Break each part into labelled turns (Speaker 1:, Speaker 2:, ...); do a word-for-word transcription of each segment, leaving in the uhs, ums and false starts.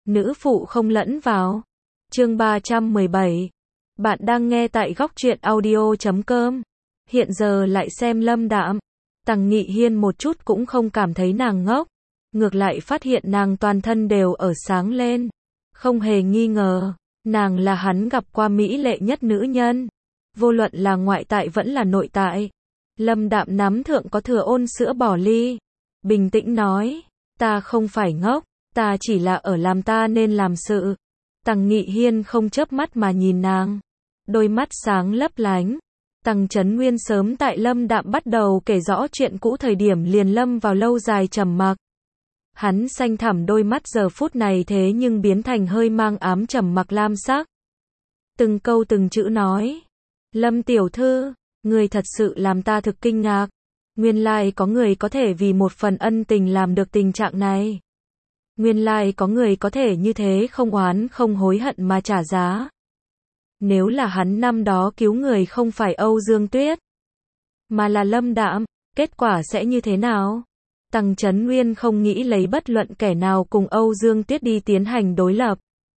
Speaker 1: nữ phụ không lẫn vào. Chương ba trăm mười bảy. Bạn đang nghe tại góc truyện audio chấm com. Hiện giờ lại xem Lâm Đạm. Tằng Nghị Hiên một chút cũng không cảm thấy nàng ngốc. Ngược lại phát hiện nàng toàn thân đều ở sáng lên. Không hề nghi ngờ, nàng là hắn gặp qua mỹ lệ nhất nữ nhân. Vô luận là ngoại tại vẫn là nội tại. Lâm Đạm nắm thượng có thừa ôn sữa bỏ ly. Bình tĩnh nói, ta không phải ngốc, ta chỉ là ở làm ta nên làm sự. Tằng Nghị Hiên không chớp mắt mà nhìn nàng. Đôi mắt sáng lấp lánh. Tằng Chấn Nguyên sớm tại Lâm Đạm bắt đầu kể rõ chuyện cũ thời điểm liền lâm vào lâu dài trầm mặc. Hắn xanh thẳm đôi mắt giờ phút này thế nhưng biến thành hơi mang ám trầm mặc lam sắc. Từng câu từng chữ nói. Lâm tiểu thư, người thật sự làm ta thực kinh ngạc. Nguyên lai có người có thể vì một phần ân tình làm được tình trạng này. Nguyên lai có người có thể như thế không oán không hối hận mà trả giá. Nếu là hắn năm đó cứu người không phải Âu Dương Tuyết, mà là Lâm Đạm, kết quả sẽ như thế nào? Tằng Chấn Nguyên không nghĩ lấy bất luận kẻ nào cùng Âu Dương Tuyết đi tiến hành đối lập.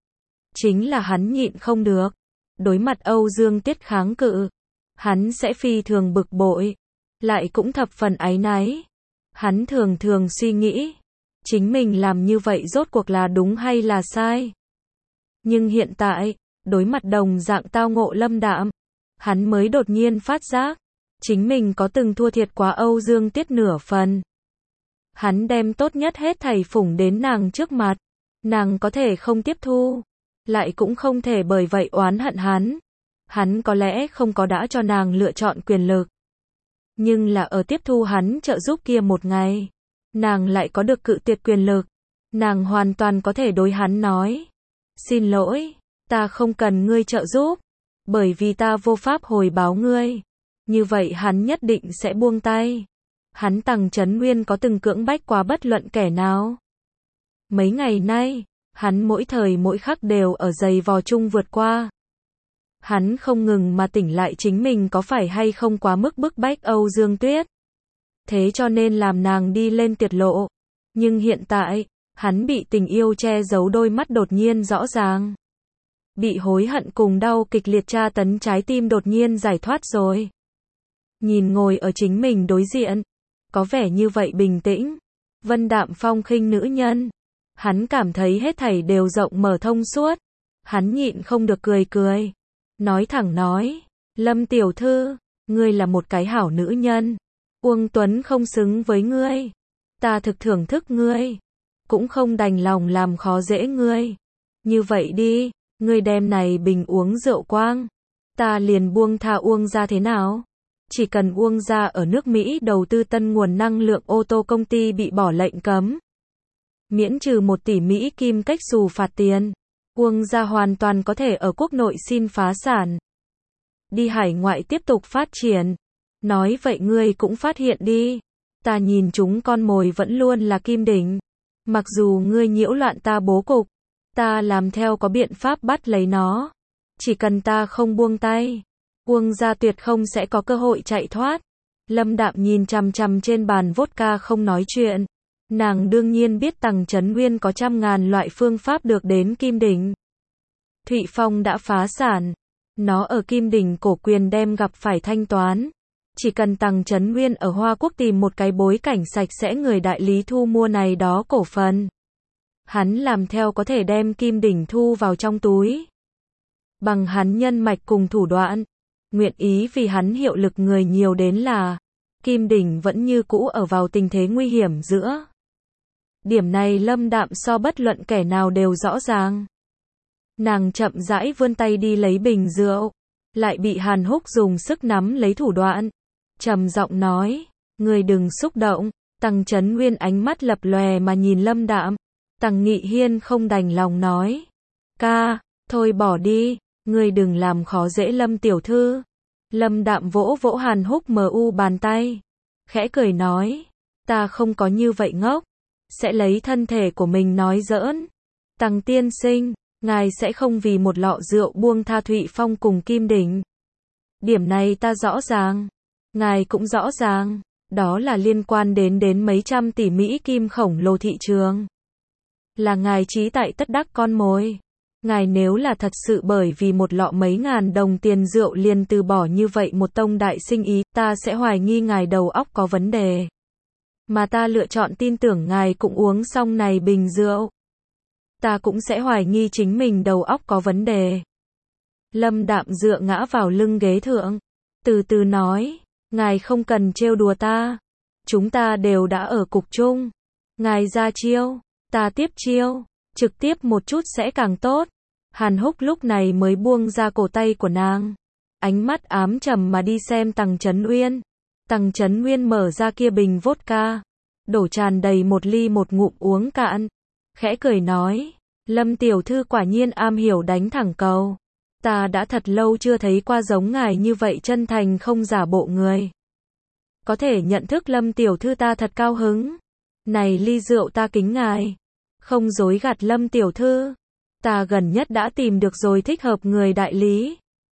Speaker 1: Chính là hắn nhịn không được. Đối mặt Âu Dương Tuyết kháng cự, hắn sẽ phi thường bực bội, lại cũng thập phần áy náy. Hắn thường thường suy nghĩ, chính mình làm như vậy rốt cuộc là đúng hay là sai. Nhưng hiện tại, đối mặt đồng dạng tao ngộ Lâm Đạm, hắn mới đột nhiên phát giác, chính mình có từng thua thiệt quá Âu Dương Tuyết nửa phần. Hắn đem tốt nhất hết thảy phủng đến nàng trước mặt, nàng có thể không tiếp thu, lại cũng không thể bởi vậy oán hận hắn. Hắn có lẽ không có đã cho nàng lựa chọn quyền lực, nhưng là ở tiếp thu hắn trợ giúp kia một ngày, nàng lại có được cự tuyệt quyền lực. Nàng hoàn toàn có thể đối hắn nói, xin lỗi, ta không cần ngươi trợ giúp, bởi vì ta vô pháp hồi báo ngươi. Như vậy hắn nhất định sẽ buông tay. Hắn Tằng Chấn Nguyên có từng cưỡng bách quá bất luận kẻ nào. Mấy ngày nay, hắn mỗi thời mỗi khắc đều ở giày vò chung vượt qua. Hắn không ngừng mà tỉnh lại chính mình có phải hay không quá mức bức bách Âu Dương Tuyết. Thế cho nên làm nàng đi lên tiệt lộ. Nhưng hiện tại, hắn bị tình yêu che giấu đôi mắt đột nhiên rõ ràng. Bị hối hận cùng đau kịch liệt tra tấn trái tim đột nhiên giải thoát rồi. Nhìn ngồi ở chính mình đối diện, có vẻ như vậy bình tĩnh, vân đạm phong khinh nữ nhân. Hắn cảm thấy hết thảy đều rộng mở thông suốt. Hắn nhịn không được cười cười. Nói thẳng nói, Lâm tiểu thư, ngươi là một cái hảo nữ nhân. Uông Tuấn không xứng với ngươi. Ta thực thưởng thức ngươi. Cũng không đành lòng làm khó dễ ngươi. Như vậy đi, ngươi đem này bình uống rượu quang. Ta liền buông tha Uông gia thế nào? Chỉ cần Uông gia ở nước Mỹ đầu tư tân nguồn năng lượng ô tô công ty bị bỏ lệnh cấm. Miễn trừ một tỷ Mỹ kim cách xù phạt tiền. Uông gia hoàn toàn có thể ở quốc nội xin phá sản. Đi hải ngoại tiếp tục phát triển. Nói vậy ngươi cũng phát hiện đi. Ta nhìn chúng con mồi vẫn luôn là Kim Đỉnh. Mặc dù ngươi nhiễu loạn ta bố cục, ta làm theo có biện pháp bắt lấy nó. Chỉ cần ta không buông tay, Uông gia tuyệt không sẽ có cơ hội chạy thoát. Lâm Đạm nhìn chằm chằm trên bàn vodka không nói chuyện. Nàng đương nhiên biết Tằng Chấn Nguyên có trăm ngàn loại phương pháp được đến Kim Đỉnh. Thụy Phong đã phá sản. Nó ở Kim Đỉnh cổ quyền đem gặp phải thanh toán. Chỉ cần Tằng Chấn Nguyên ở Hoa Quốc tìm một cái bối cảnh sạch sẽ người đại lý thu mua này đó cổ phần. Hắn làm theo có thể đem Kim Đỉnh thu vào trong túi. Bằng hắn nhân mạch cùng thủ đoạn, nguyện ý vì hắn hiệu lực người nhiều đến là, Kim Đỉnh vẫn như cũ ở vào tình thế nguy hiểm giữa. Điểm này Lâm Đạm so bất luận kẻ nào đều rõ ràng. Nàng chậm rãi vươn tay đi lấy bình rượu, lại bị Hàn Húc dùng sức nắm lấy thủ đoạn. Trầm giọng nói, ngươi đừng xúc động. Tằng Chấn Nguyên ánh mắt lập lòe mà nhìn Lâm Đạm. Tằng Nghị Hiên không đành lòng nói, ca, thôi bỏ đi, ngươi đừng làm khó dễ Lâm tiểu thư. Lâm Đạm vỗ vỗ Hàn Húc mờ u bàn tay, khẽ cười nói, ta không có như vậy ngốc, sẽ lấy thân thể của mình nói giỡn. Tằng tiên sinh, ngài sẽ không vì một lọ rượu buông tha Thụy Phong cùng Kim Đỉnh. Điểm này ta rõ ràng, ngài cũng rõ ràng, đó là liên quan đến đến mấy trăm tỷ Mỹ kim khổng lồ thị trường. Là ngài trí tại tất đắc con mồi. Ngài nếu là thật sự bởi vì một lọ mấy ngàn đồng tiền rượu liền từ bỏ như vậy một tông đại sinh ý, ta sẽ hoài nghi ngài đầu óc có vấn đề. Mà ta lựa chọn tin tưởng ngài cũng uống xong này bình rượu. Ta cũng sẽ hoài nghi chính mình đầu óc có vấn đề. Lâm Đạm dựa ngã vào lưng ghế thượng. Từ từ nói, ngài không cần trêu đùa ta. Chúng ta đều đã ở cục chung. Ngài ra chiêu, ta tiếp chiêu. Trực tiếp một chút sẽ càng tốt. Hàn Húc lúc này mới buông ra cổ tay của nàng. Ánh mắt ám trầm mà đi xem Tằng Chấn Uyên. Tằng Chấn Uyên mở ra kia bình vodka. Đổ tràn đầy một ly một ngụm uống cạn. Khẽ cười nói. Lâm tiểu thư quả nhiên am hiểu đánh thẳng cầu. Ta đã thật lâu chưa thấy qua giống ngài như vậy chân thành không giả bộ người. Có thể nhận thức Lâm tiểu thư ta thật cao hứng. Này ly rượu ta kính ngài. Không dối gạt Lâm tiểu thư. Ta gần nhất đã tìm được rồi thích hợp người đại lý.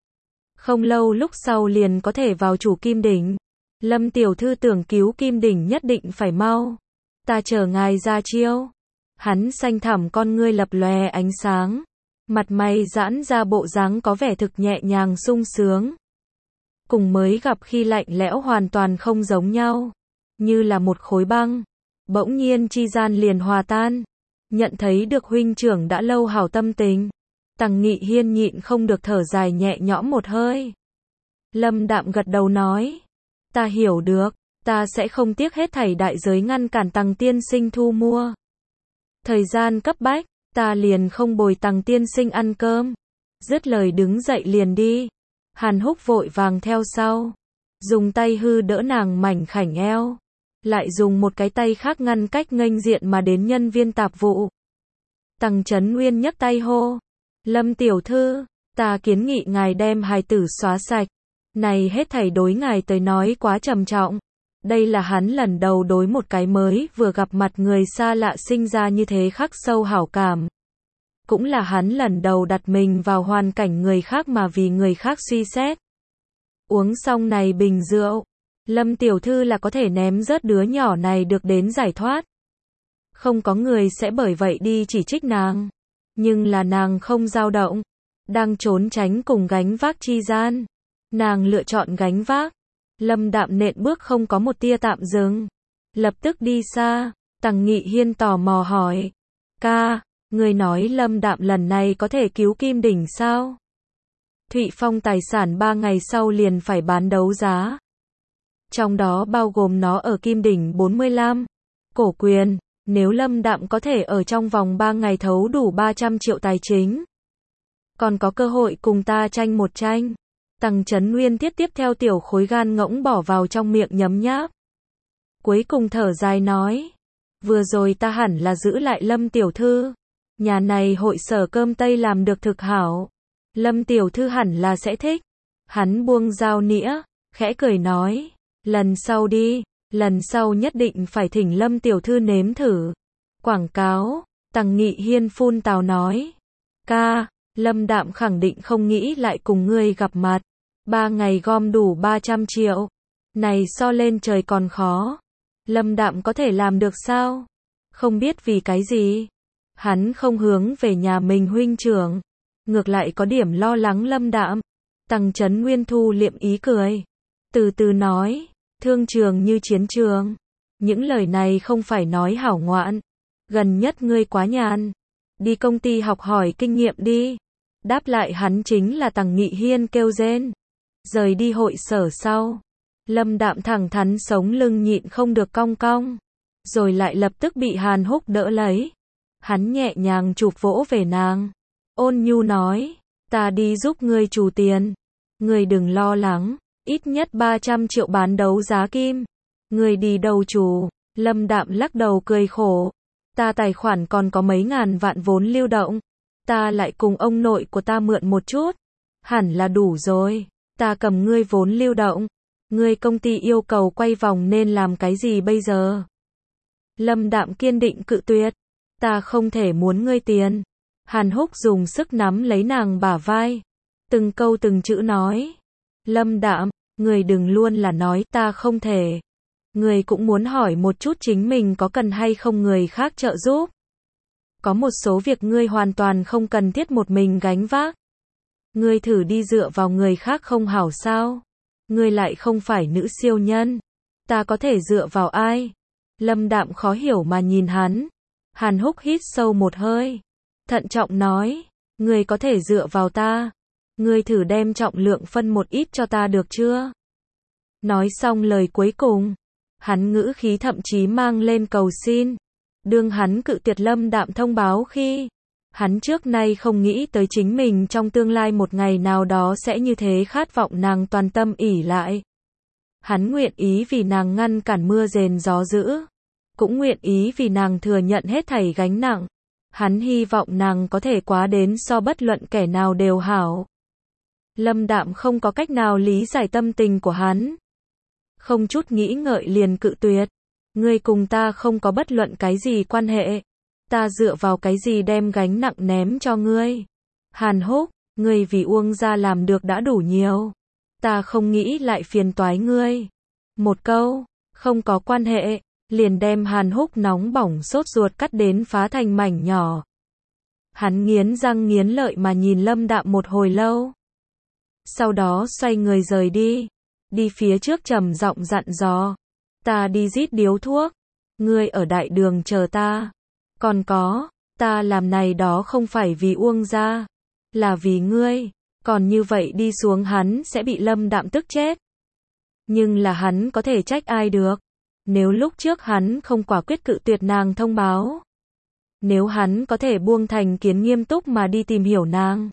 Speaker 1: Không lâu lúc sau liền có thể vào chủ Kim Đỉnh. Lâm tiểu thư tưởng cứu Kim Đỉnh nhất định phải mau. Ta chờ ngài ra chiêu. Hắn xanh thẳm con ngươi lập lòe ánh sáng. Mặt mày giãn ra bộ dáng có vẻ thực nhẹ nhàng sung sướng. Cùng mới gặp khi lạnh lẽo hoàn toàn không giống nhau. Như là một khối băng. Bỗng nhiên chi gian liền hòa tan. Nhận thấy được huynh trưởng đã lâu hảo tâm tình. Tằng Nghị Hiên nhịn không được thở dài nhẹ nhõm một hơi. Lâm Đạm gật đầu nói. Ta hiểu được, ta sẽ không tiếc hết thảy đại giới ngăn cản Tằng tiên sinh thu mua. Thời gian cấp bách, ta liền không bồi Tằng tiên sinh ăn cơm. Dứt lời đứng dậy liền đi. Hàn Húc vội vàng theo sau. Dùng tay hư đỡ nàng mảnh khảnh eo. Lại dùng một cái tay khác ngăn cách nghênh diện mà đến nhân viên tạp vụ. Tằng Chấn Uyên nhấc tay hô. Lâm tiểu thư, ta kiến nghị ngài đem hài tử xóa sạch. Này hết thảy đối ngài tới nói quá trầm trọng. Đây là hắn lần đầu đối một cái mới vừa gặp mặt người xa lạ sinh ra như thế khắc sâu hảo cảm. Cũng là hắn lần đầu đặt mình vào hoàn cảnh người khác mà vì người khác suy xét. Uống xong này bình rượu. Lâm tiểu thư là có thể ném rớt đứa nhỏ này được đến giải thoát. Không có người sẽ bởi vậy đi chỉ trích nàng. Nhưng là nàng không dao động. Đang trốn tránh cùng gánh vác chi gian. Nàng lựa chọn gánh vác. Lâm Đạm nện bước không có một tia tạm dừng. Lập tức đi xa. Tằng Nghị Hiên tò mò hỏi. Ca, người nói Lâm Đạm lần này có thể cứu Kim Đỉnh sao? Thụy Phong tài sản ba ngày sau liền phải bán đấu giá. Trong đó bao gồm nó ở Kim Đỉnh bốn mươi lăm. Cổ quyền, nếu Lâm Đạm có thể ở trong vòng ba ngày thấu đủ ba trăm triệu tài chính. Còn có cơ hội cùng ta tranh một tranh. Tằng Chấn Uyên tiếp tiếp theo tiểu khối gan ngỗng bỏ vào trong miệng nhấm nháp. Cuối cùng thở dài nói. Vừa rồi ta hẳn là giữ lại Lâm tiểu thư. Nhà này hội sở cơm Tây làm được thực hảo. Lâm tiểu thư hẳn là sẽ thích. Hắn buông dao nĩa, khẽ cười nói. Lần sau đi, lần sau nhất định phải thỉnh Lâm tiểu thư nếm thử. Quảng cáo, Tằng Nghị Hiên phun tào nói. Ca, Lâm Đạm khẳng định không nghĩ lại cùng ngươi gặp mặt. Ba ngày gom đủ ba trăm triệu. Này so lên trời còn khó. Lâm Đạm có thể làm được sao? Không biết vì cái gì. Hắn không hướng về nhà mình huynh trưởng. Ngược lại có điểm lo lắng Lâm Đạm. Tằng Chấn Nguyên thu liệm ý cười. Từ từ nói. Thương trường như chiến trường. Những lời này không phải nói hảo ngoạn. Gần nhất ngươi quá nhàn. Đi công ty học hỏi kinh nghiệm đi. Đáp lại hắn chính là Tằng Nghị Hiên kêu rên. Rời đi hội sở sau. Lâm Đạm thẳng thắn sống lưng nhịn không được cong cong. Rồi lại lập tức bị Hàn Húc đỡ lấy. Hắn nhẹ nhàng chụp vỗ về nàng. Ôn nhu nói. Ta đi giúp ngươi trù tiền. Ngươi đừng lo lắng. Ít nhất ba trăm triệu bán đấu giá kim. Ngươi đi đâu trù? Lâm Đạm lắc đầu cười khổ. Ta tài khoản còn có mấy ngàn vạn vốn lưu động. Ta lại cùng ông nội của ta mượn một chút. Hẳn là đủ rồi. Ta cầm ngươi vốn lưu động. Ngươi công ty yêu cầu quay vòng nên làm cái gì bây giờ? Lâm Đạm kiên định cự tuyệt. Ta không thể muốn ngươi tiền. Hàn Húc dùng sức nắm lấy nàng bả vai. Từng câu từng chữ nói. Lâm Đạm, ngươi đừng luôn là nói ta không thể. Ngươi cũng muốn hỏi một chút chính mình có cần hay không người khác trợ giúp. Có một số việc ngươi hoàn toàn không cần thiết một mình gánh vác. Ngươi thử đi dựa vào người khác không hảo sao? Ngươi lại không phải nữ siêu nhân. Ta có thể dựa vào ai? Lâm Đạm khó hiểu mà nhìn hắn. Hàn Húc hít sâu một hơi. Thận trọng nói. Ngươi có thể dựa vào ta. Ngươi thử đem trọng lượng phân một ít cho ta được chưa? Nói xong lời cuối cùng. Hắn ngữ khí thậm chí mang lên cầu xin. Đương hắn cự tuyệt Lâm Đạm thông báo khi. Hắn trước nay không nghĩ tới chính mình trong tương lai một ngày nào đó sẽ như thế khát vọng nàng toàn tâm ỷ lại. Hắn nguyện ý vì nàng ngăn cản mưa rền gió dữ. Cũng nguyện ý vì nàng thừa nhận hết thảy gánh nặng. Hắn hy vọng nàng có thể quá đến so bất luận kẻ nào đều hảo. Lâm Đạm không có cách nào lý giải tâm tình của hắn. Không chút nghĩ ngợi liền cự tuyệt. Ngươi cùng ta không có bất luận cái gì quan hệ. Ta dựa vào cái gì đem gánh nặng ném cho ngươi? Hàn Húc, ngươi vì Uông gia làm được đã đủ nhiều. Ta không nghĩ lại phiền toái ngươi. Một câu, không có quan hệ, liền đem Hàn Húc nóng bỏng sốt ruột cắt đến phá thành mảnh nhỏ. Hắn nghiến răng nghiến lợi mà nhìn Lâm Đạm một hồi lâu. Sau đó xoay người rời đi. Đi phía trước trầm giọng dặn dò. Ta đi rít điếu thuốc. Ngươi ở đại đường chờ ta. Còn có, ta làm này đó không phải vì Uông gia, là vì ngươi. Còn như vậy đi xuống hắn sẽ bị Lâm Đạm tức chết. Nhưng là hắn có thể trách ai được. Nếu lúc trước hắn không quả quyết cự tuyệt nàng thông báo. Nếu hắn có thể buông thành kiến nghiêm túc mà đi tìm hiểu nàng.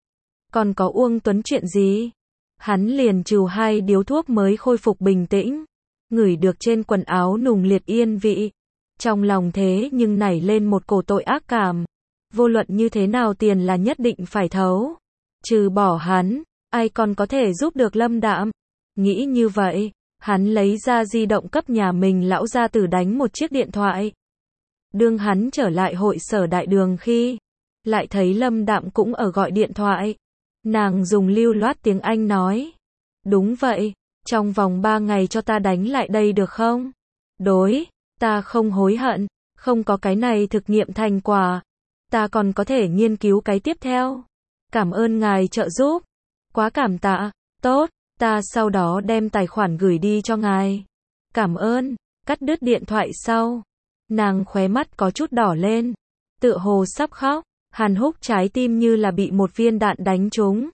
Speaker 1: Còn có Uông Tuấn chuyện gì? Hắn liền trừ hai điếu thuốc mới khôi phục bình tĩnh. Ngửi được trên quần áo nùng liệt yên vị. Trong lòng thế nhưng nảy lên một cổ tội ác cảm. Vô luận như thế nào tiền là nhất định phải thấu. Trừ bỏ hắn, ai còn có thể giúp được Lâm Đạm. Nghĩ như vậy, hắn lấy ra di động cấp nhà mình lão gia tử đánh một chiếc điện thoại. Đương hắn trở lại hội sở đại đường khi, lại thấy Lâm Đạm cũng ở gọi điện thoại. Nàng dùng lưu loát tiếng Anh nói. Đúng vậy, trong vòng ba ngày cho ta đánh lại đây được không? Đối, ta không hối hận, không có cái này thực nghiệm thành quả. Ta còn có thể nghiên cứu cái tiếp theo. Cảm ơn ngài trợ giúp. Quá cảm tạ, tốt, ta sau đó đem tài khoản gửi đi cho ngài. Cảm ơn, cắt đứt điện thoại sau. Nàng khóe mắt có chút đỏ lên. Tựa hồ sắp khóc. Hàn Húc trái tim như là bị một viên đạn đánh trúng.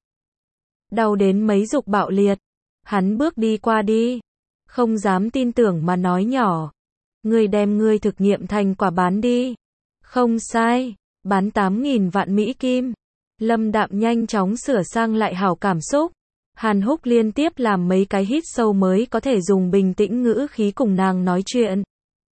Speaker 1: Đau đến mấy dục bạo liệt. Hắn bước đi qua đi. Không dám tin tưởng mà nói nhỏ. Ngươi đem ngươi thực nghiệm thành quả bán đi. Không sai. Bán tám nghìn vạn Mỹ Kim. Lâm Đạm nhanh chóng sửa sang lại hảo cảm xúc. Hàn Húc liên tiếp làm mấy cái hít sâu mới có thể dùng bình tĩnh ngữ khí cùng nàng nói chuyện.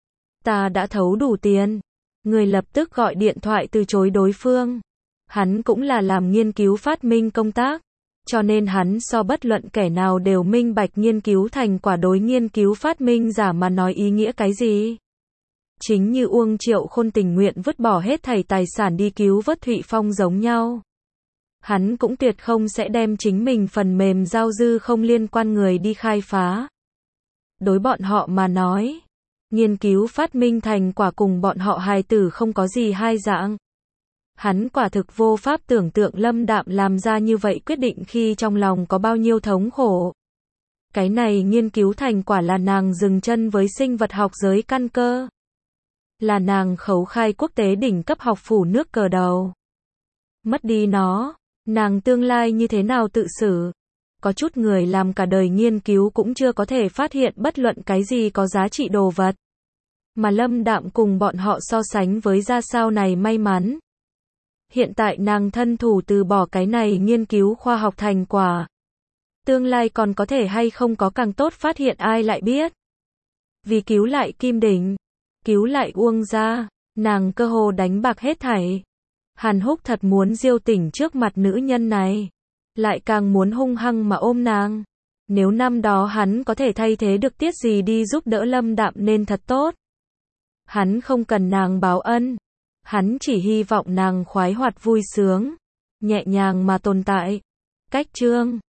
Speaker 1: Ta đã thấu đủ tiền. Người lập tức gọi điện thoại từ chối đối phương. Hắn cũng là làm nghiên cứu phát minh công tác. Cho nên hắn so bất luận kẻ nào đều minh bạch nghiên cứu thành quả đối nghiên cứu phát minh giả mà nói ý nghĩa cái gì. Chính như Uông Triệu Khôn tình nguyện vứt bỏ hết thảy tài sản đi cứu vớt Thụy Phong giống nhau. Hắn cũng tuyệt không sẽ đem chính mình phần mềm giao dư không liên quan người đi khai phá. Đối bọn họ mà nói, nghiên cứu phát minh thành quả cùng bọn họ hài tử không có gì hai dạng. Hắn quả thực vô pháp tưởng tượng Lâm Đạm làm ra như vậy quyết định khi trong lòng có bao nhiêu thống khổ. Cái này nghiên cứu thành quả là nàng dừng chân với sinh vật học giới căn cơ. Là nàng khấu khai quốc tế đỉnh cấp học phủ nước cờ đầu. Mất đi nó, nàng tương lai như thế nào tự xử? Có chút người làm cả đời nghiên cứu cũng chưa có thể phát hiện bất luận cái gì có giá trị đồ vật. Mà Lâm Đạm cùng bọn họ so sánh với ra sao này may mắn. Hiện tại nàng thân thủ từ bỏ cái này nghiên cứu khoa học thành quả. Tương lai còn có thể hay không có càng tốt phát hiện ai lại biết. Vì cứu lại Kim Đỉnh, cứu lại Uông gia, nàng cơ hồ đánh bạc hết thảy. Hàn Húc thật muốn diêu tỉnh trước mặt nữ nhân này. Lại càng muốn hung hăng mà ôm nàng. Nếu năm đó hắn có thể thay thế được Tiết gì đi giúp đỡ Lâm Đạm nên thật tốt. Hắn không cần nàng báo ân. Hắn chỉ hy vọng nàng khoái hoạt vui sướng. Nhẹ nhàng mà tồn tại. Cách chương